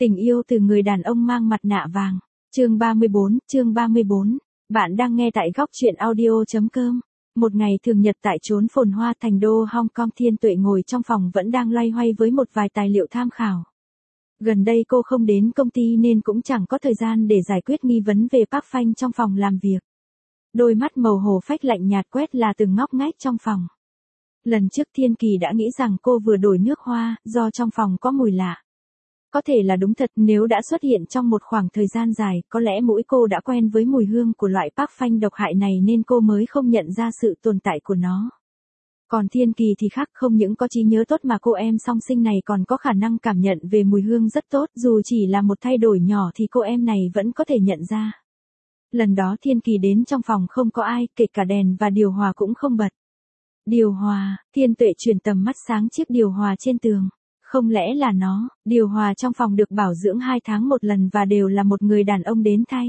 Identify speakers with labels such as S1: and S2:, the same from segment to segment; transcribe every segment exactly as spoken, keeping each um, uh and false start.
S1: Tình yêu từ người đàn ông mang mặt nạ vàng. Chương ba mươi bốn, chương ba mươi bốn. Bạn đang nghe tại góc truyện audio.com. Một ngày thường nhật tại chốn phồn hoa thành đô Hong Kong, Thiên Tuệ ngồi trong phòng vẫn đang loay hoay với một vài tài liệu tham khảo. Gần đây cô không đến công ty nên cũng chẳng có thời gian để giải quyết nghi vấn về Park Phanh trong phòng làm việc. Đôi mắt màu hồ phách lạnh nhạt quét là từng ngóc ngách trong phòng. Lần trước Thiên Kỳ đã nghĩ rằng cô vừa đổi nước hoa, do trong phòng có mùi lạ. Có thể là đúng thật, nếu đã xuất hiện trong một khoảng thời gian dài, có lẽ mũi cô đã quen với mùi hương của loại Park Phanh độc hại này nên cô mới không nhận ra sự tồn tại của nó. Còn Thiên Kỳ thì khác, không những có trí nhớ tốt mà cô em song sinh này còn có khả năng cảm nhận về mùi hương rất tốt, dù chỉ là một thay đổi nhỏ thì cô em này vẫn có thể nhận ra. Lần đó Thiên Kỳ đến trong phòng không có ai, kể cả đèn và điều hòa cũng không bật. Điều hòa, Thiên Tuệ chuyển tầm mắt sáng chiếc điều hòa trên tường. Không lẽ là nó, điều hòa trong phòng được bảo dưỡng hai tháng một lần và đều là một người đàn ông đến thay.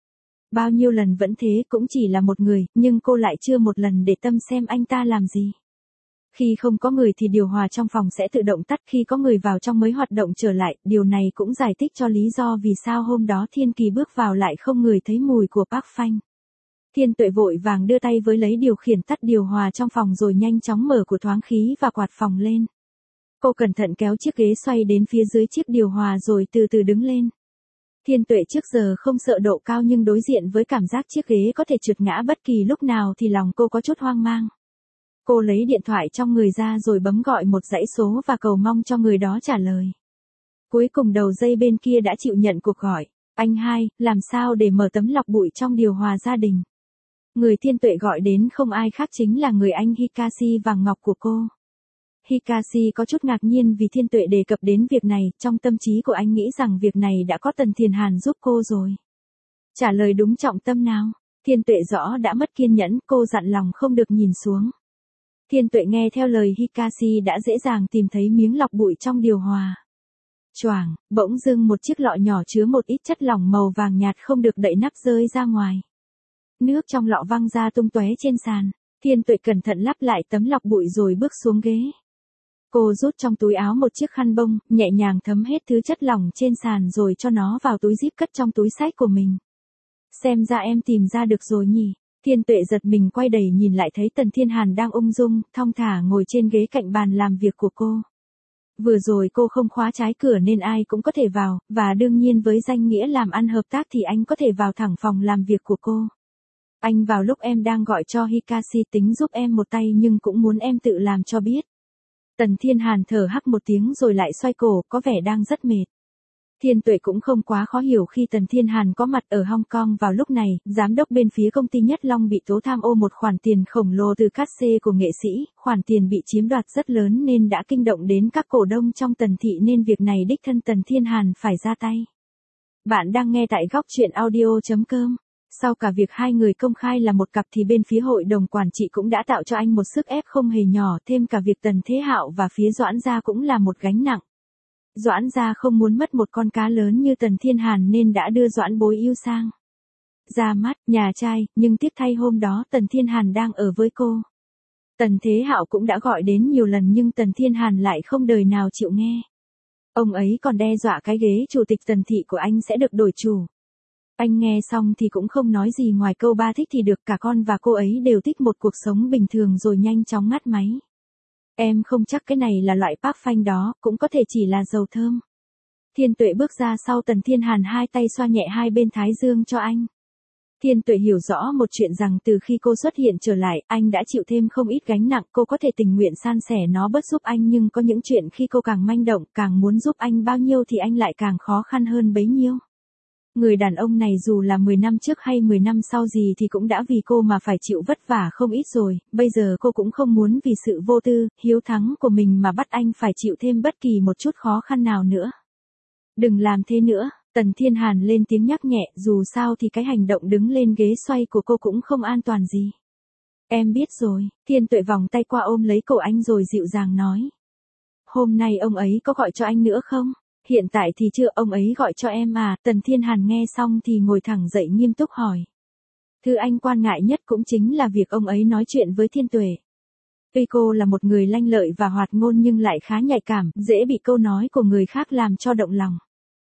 S1: Bao nhiêu lần vẫn thế, cũng chỉ là một người, nhưng cô lại chưa một lần để tâm xem anh ta làm gì. Khi không có người thì điều hòa trong phòng sẽ tự động tắt, khi có người vào trong mới hoạt động trở lại, điều này cũng giải thích cho lý do vì sao hôm đó Thiên Kỳ bước vào lại không ngửi thấy mùi của Park Phanh. Thiên Tuệ vội vàng đưa tay với lấy điều khiển tắt điều hòa trong phòng rồi nhanh chóng mở cửa thoáng khí và quạt phòng lên. Cô cẩn thận kéo chiếc ghế xoay đến phía dưới chiếc điều hòa rồi từ từ đứng lên. Thiên Tuệ trước giờ không sợ độ cao nhưng đối diện với cảm giác chiếc ghế có thể trượt ngã bất kỳ lúc nào thì lòng cô có chút hoang mang. Cô lấy điện thoại trong người ra rồi bấm gọi một dãy số và cầu mong cho người đó trả lời. Cuối cùng đầu dây bên kia đã chịu nhận cuộc gọi. Anh hai, làm sao để mở tấm lọc bụi trong điều hòa gia đình? Người Thiên Tuệ gọi đến không ai khác chính là người anh Hikashi vàng ngọc của cô. Hikashi có chút ngạc nhiên vì Thiên Tuệ đề cập đến việc này, trong tâm trí của anh nghĩ rằng việc này đã có Tần Thiền Hàn giúp cô rồi. Trả lời đúng trọng tâm nào? Thiên Tuệ rõ đã mất kiên nhẫn, cô dặn lòng không được nhìn xuống. Thiên Tuệ nghe theo lời Hikashi đã dễ dàng tìm thấy miếng lọc bụi trong điều hòa. Choàng, bỗng dưng một chiếc lọ nhỏ chứa một ít chất lỏng màu vàng nhạt không được đậy nắp rơi ra ngoài. Nước trong lọ văng ra tung tóe trên sàn. Thiên Tuệ cẩn thận lắp lại tấm lọc bụi rồi bước xuống ghế. Cô rút trong túi áo một chiếc khăn bông, nhẹ nhàng thấm hết thứ chất lỏng trên sàn rồi cho nó vào túi zip cất trong túi xách của mình. Xem ra em tìm ra được rồi nhỉ. Thiên Tuệ giật mình quay đầy nhìn lại thấy Tần Thiên Hàn đang ung dung, thong thả ngồi trên ghế cạnh bàn làm việc của cô. Vừa rồi cô không khóa trái cửa nên ai cũng có thể vào, và đương nhiên với danh nghĩa làm ăn hợp tác thì anh có thể vào thẳng phòng làm việc của cô. Anh vào lúc em đang gọi cho Hikashi tính giúp em một tay nhưng cũng muốn em tự làm cho biết. Tần Thiên Hàn thở hắc một tiếng rồi lại xoay cổ, có vẻ đang rất mệt. Thiên Tuệ cũng không quá khó hiểu khi Tần Thiên Hàn có mặt ở Hong Kong vào lúc này, giám đốc bên phía công ty Nhất Long bị tố tham ô một khoản tiền khổng lồ từ cát xê của nghệ sĩ, khoản tiền bị chiếm đoạt rất lớn nên đã kinh động đến các cổ đông trong Tần thị nên việc này đích thân Tần Thiên Hàn phải ra tay. Bạn đang nghe tại góc truyện audio.com. Sau cả việc hai người công khai là một cặp thì bên phía hội đồng quản trị cũng đã tạo cho anh một sức ép không hề nhỏ, thêm cả việc Tần Thế Hạo và phía Doãn gia cũng là một gánh nặng. Doãn gia không muốn mất một con cá lớn như Tần Thiên Hàn nên đã đưa Doãn Bối Yêu sang ra mắt nhà trai, nhưng tiếc thay hôm đó Tần Thiên Hàn đang ở với cô. Tần Thế Hạo cũng đã gọi đến nhiều lần nhưng Tần Thiên Hàn lại không đời nào chịu nghe. Ông ấy còn đe dọa cái ghế chủ tịch Tần thị của anh sẽ được đổi chủ. Anh nghe xong thì cũng không nói gì ngoài câu ba thích thì được, cả con và cô ấy đều thích một cuộc sống bình thường rồi nhanh chóng ngắt máy. Em không chắc cái này là loại Park Phanh đó, cũng có thể chỉ là dầu thơm. Thiên Tuệ bước ra sau Tần Thiên Hàn hai tay xoa nhẹ hai bên thái dương cho anh. Thiên Tuệ hiểu rõ một chuyện rằng từ khi cô xuất hiện trở lại, anh đã chịu thêm không ít gánh nặng, cô có thể tình nguyện san sẻ nó bớt giúp anh nhưng có những chuyện khi cô càng manh động, càng muốn giúp anh bao nhiêu thì anh lại càng khó khăn hơn bấy nhiêu. Người đàn ông này dù là mười năm trước hay mười năm sau gì thì cũng đã vì cô mà phải chịu vất vả không ít rồi, bây giờ cô cũng không muốn vì sự vô tư, hiếu thắng của mình mà bắt anh phải chịu thêm bất kỳ một chút khó khăn nào nữa. Đừng làm thế nữa, Tần Thiên Hàn lên tiếng nhắc nhẹ, dù sao thì cái hành động đứng lên ghế xoay của cô cũng không an toàn gì. Em biết rồi, Thiên Tuệ vòng tay qua ôm lấy cổ anh rồi dịu dàng nói. Hôm nay ông ấy có gọi cho anh nữa không? Hiện tại thì chưa, ông ấy gọi cho em à, Tần Thiên Hàn nghe xong thì ngồi thẳng dậy nghiêm túc hỏi. Thứ anh quan ngại nhất cũng chính là việc ông ấy nói chuyện với Thiên Tuệ. Tuy cô là một người lanh lợi và hoạt ngôn nhưng lại khá nhạy cảm, dễ bị câu nói của người khác làm cho động lòng.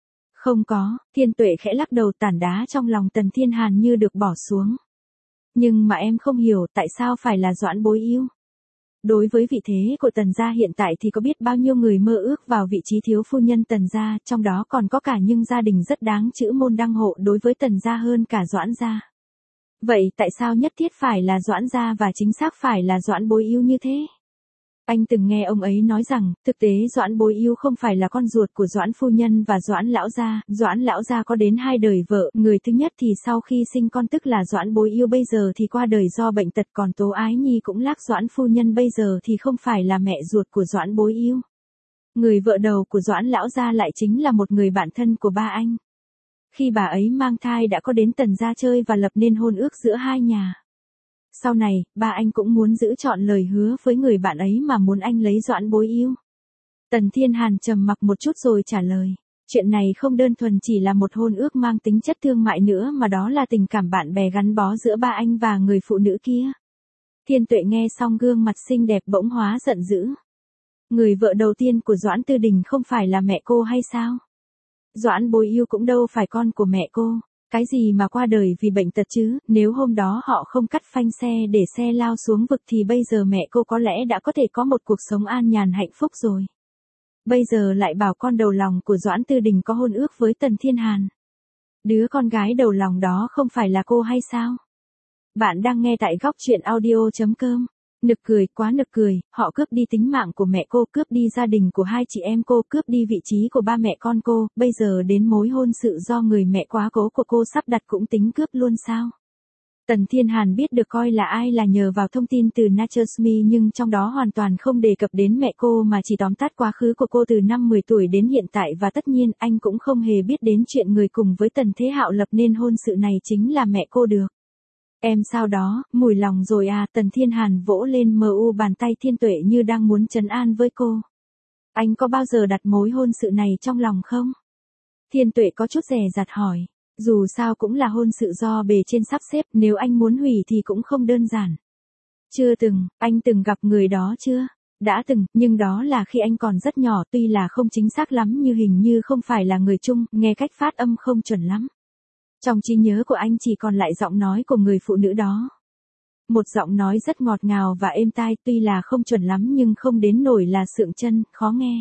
S1: Không có, Thiên Tuệ khẽ lắc đầu, tảng đá trong lòng Tần Thiên Hàn như được bỏ xuống. Nhưng mà em không hiểu tại sao phải là Doãn Bối Yêu. Đối với vị thế của Tần gia hiện tại thì có biết bao nhiêu người mơ ước vào vị trí thiếu phu nhân Tần gia, trong đó còn có cả những gia đình rất đáng chữ môn đăng hộ đối với Tần gia hơn cả Doãn gia. Vậy tại sao nhất thiết phải là Doãn gia và chính xác phải là Doãn Bối Yêu như thế? Anh từng nghe ông ấy nói rằng, thực tế Doãn Bối Yêu không phải là con ruột của Doãn phu nhân và Doãn lão gia, Doãn lão gia có đến hai đời vợ, người thứ nhất thì sau khi sinh con tức là Doãn Bối Yêu bây giờ thì qua đời do bệnh tật, còn Tố Ái Nhi cũng lác Doãn phu nhân bây giờ thì không phải là mẹ ruột của Doãn Bối Yêu. Người vợ đầu của Doãn lão gia lại chính là một người bạn thân của ba anh. Khi bà ấy mang thai đã có đến Tần gia chơi và lập nên hôn ước giữa hai nhà. Sau này, ba anh cũng muốn giữ trọn lời hứa với người bạn ấy mà muốn anh lấy Doãn Bối Yêu. Tần Thiên Hàn trầm mặc một chút rồi trả lời. Chuyện này không đơn thuần chỉ là một hôn ước mang tính chất thương mại nữa mà đó là tình cảm bạn bè gắn bó giữa ba anh và người phụ nữ kia. Thiên Tuệ nghe xong gương mặt xinh đẹp bỗng hóa giận dữ. Người vợ đầu tiên của Doãn Tư Đình không phải là mẹ cô hay sao? Doãn Bối Yêu cũng đâu phải con của mẹ cô. Cái gì mà qua đời vì bệnh tật chứ, nếu hôm đó họ không cắt phanh xe để xe lao xuống vực thì bây giờ mẹ cô có lẽ đã có thể có một cuộc sống an nhàn hạnh phúc rồi. Bây giờ lại bảo con đầu lòng của Doãn Tư Đình có hôn ước với Tần Thiên Hàn. Đứa con gái đầu lòng đó không phải là cô hay sao? Bạn đang nghe tại góc truyện audio chấm com. Nực cười, quá nực cười, họ cướp đi tính mạng của mẹ cô, cướp đi gia đình của hai chị em cô, cướp đi vị trí của ba mẹ con cô, bây giờ đến mối hôn sự do người mẹ quá cố của cô sắp đặt cũng tính cướp luôn sao? Tần Thiên Hàn biết được coi là ai là nhờ vào thông tin từ Naturesme nhưng trong đó hoàn toàn không đề cập đến mẹ cô mà chỉ tóm tắt quá khứ của cô từ năm mười tuổi đến hiện tại và tất nhiên anh cũng không hề biết đến chuyện người cùng với Tần Thế Hạo lập nên hôn sự này chính là mẹ cô được. Em sao đó, mùi lòng rồi à, Tần Thiên Hàn vỗ lên mờ u bàn tay Thiên Tuệ như đang muốn trấn an với cô. Anh có bao giờ đặt mối hôn sự này trong lòng không? Thiên Tuệ có chút dè dặt hỏi. Dù sao cũng là hôn sự do bề trên sắp xếp, nếu anh muốn hủy thì cũng không đơn giản. Chưa từng, anh từng gặp người đó chưa? Đã từng, nhưng đó là khi anh còn rất nhỏ, tuy là không chính xác lắm như hình như không phải là người Trung, nghe cách phát âm không chuẩn lắm. Trong trí nhớ của anh chỉ còn lại giọng nói của người phụ nữ đó. Một giọng nói rất ngọt ngào và êm tai, tuy là không chuẩn lắm nhưng không đến nổi là sượng chân, khó nghe.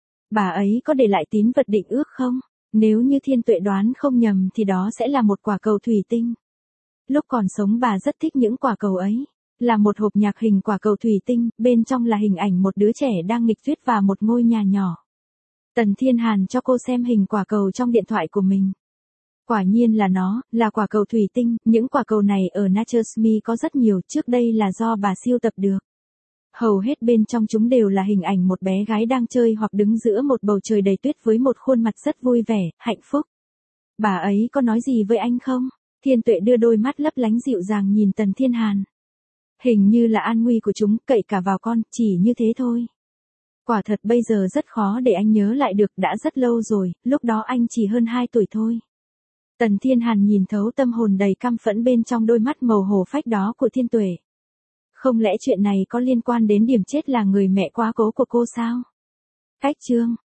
S1: Bà ấy có để lại tín vật định ước không? Nếu như Thiên Tuệ đoán không nhầm thì đó sẽ là một quả cầu thủy tinh. Lúc còn sống bà rất thích những quả cầu ấy. Là một hộp nhạc hình quả cầu thủy tinh, bên trong là hình ảnh một đứa trẻ đang nghịch tuyết và một ngôi nhà nhỏ. Tần Thiên Hàn cho cô xem hình quả cầu trong điện thoại của mình. Quả nhiên là nó, là quả cầu thủy tinh, những quả cầu này ở Naturesme có rất nhiều, trước đây là do bà sưu tập được. Hầu hết bên trong chúng đều là hình ảnh một bé gái đang chơi hoặc đứng giữa một bầu trời đầy tuyết với một khuôn mặt rất vui vẻ, hạnh phúc. Bà ấy có nói gì với anh không? Thiên Tuệ đưa đôi mắt lấp lánh dịu dàng nhìn Tần Thiên Hàn. Hình như là an nguy của chúng, cậy cả vào con, chỉ như thế thôi. Quả thật bây giờ rất khó để anh nhớ lại được, đã rất lâu rồi, lúc đó anh chỉ hơn hai tuổi thôi. Tần Thiên Hàn nhìn thấu tâm hồn đầy căm phẫn bên trong đôi mắt màu hổ phách đó của Thiên Tuệ. Không lẽ chuyện này có liên quan đến điểm chết là người mẹ quá cố của cô sao? Cách chương